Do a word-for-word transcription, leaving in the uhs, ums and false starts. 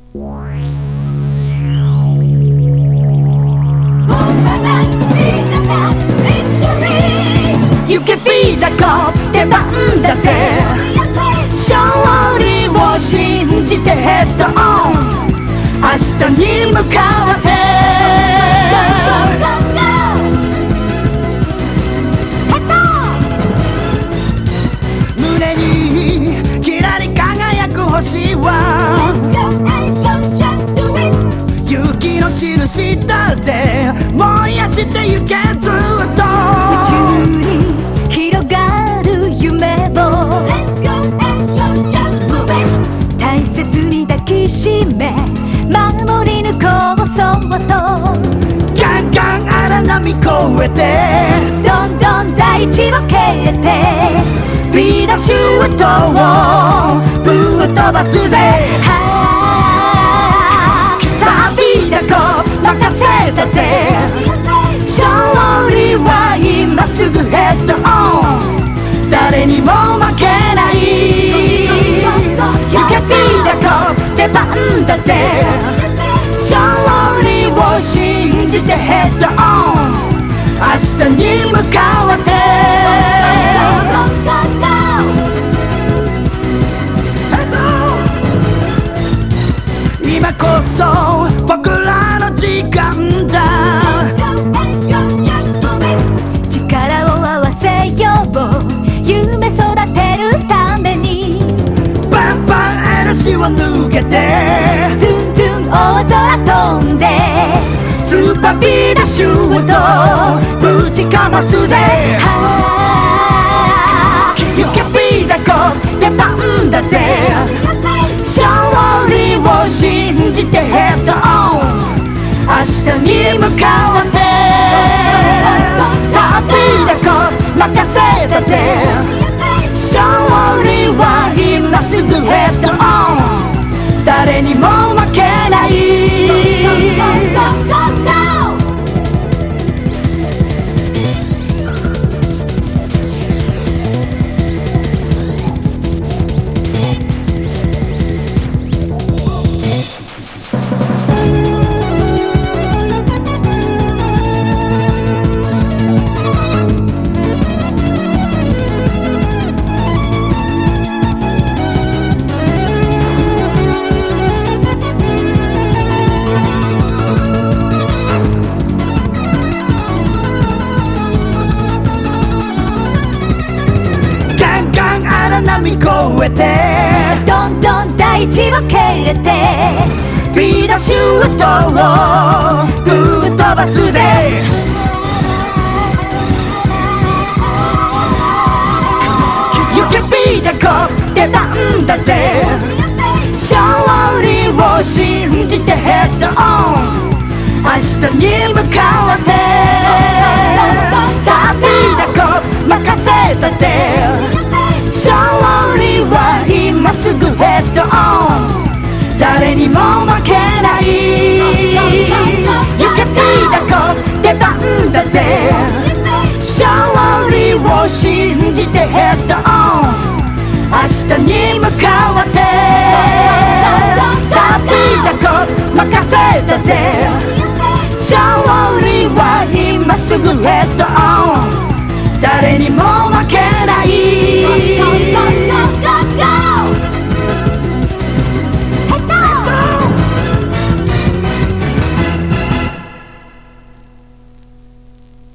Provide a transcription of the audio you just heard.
You can be the cop 出番だぜ勝利を信じてヘッドオン明日に向かって胸にきらり輝く星は勇気の印だぜ燃やしてゆけずっと宇宙に広がる夢を大切に抱きしめ守り抜こうそうとガンガン荒波越えてどんどん大地を蹴ってビーダシュートをぶっ飛ばすぜさあビーダコ任せたぜ勝利は今すぐヘッドオン誰にも負けない You can be the cop 出番だぜ勝利を信じてヘッドオン明日に向かって今こそ僕らの時間だ力を合わせよう夢育てるためにバンバン嵐を抜けてトゥントゥン大空飛んでスーパービーダシュートぶちかますぜ You can be the cop 出番だぜ勝利を信じてヘッドオン明日に向かってさあビーダコ任せたぜ勝利は今すぐヘッドオン誰にも負けない波越えてどんどん大地を蹴れてビーダシュートをぶっ飛ばすぜYou can be the cop 出番だぜ勝利を信じてヘッドオン明日に向かってさあビーダコ任せたぜ勝利は今すぐヘッドオン誰にも負けない You can be the cop 出番だぜ勝利を信じてヘッドオン明日に向かってさあビーダコ任せたぜ勝利は今すぐヘッドオン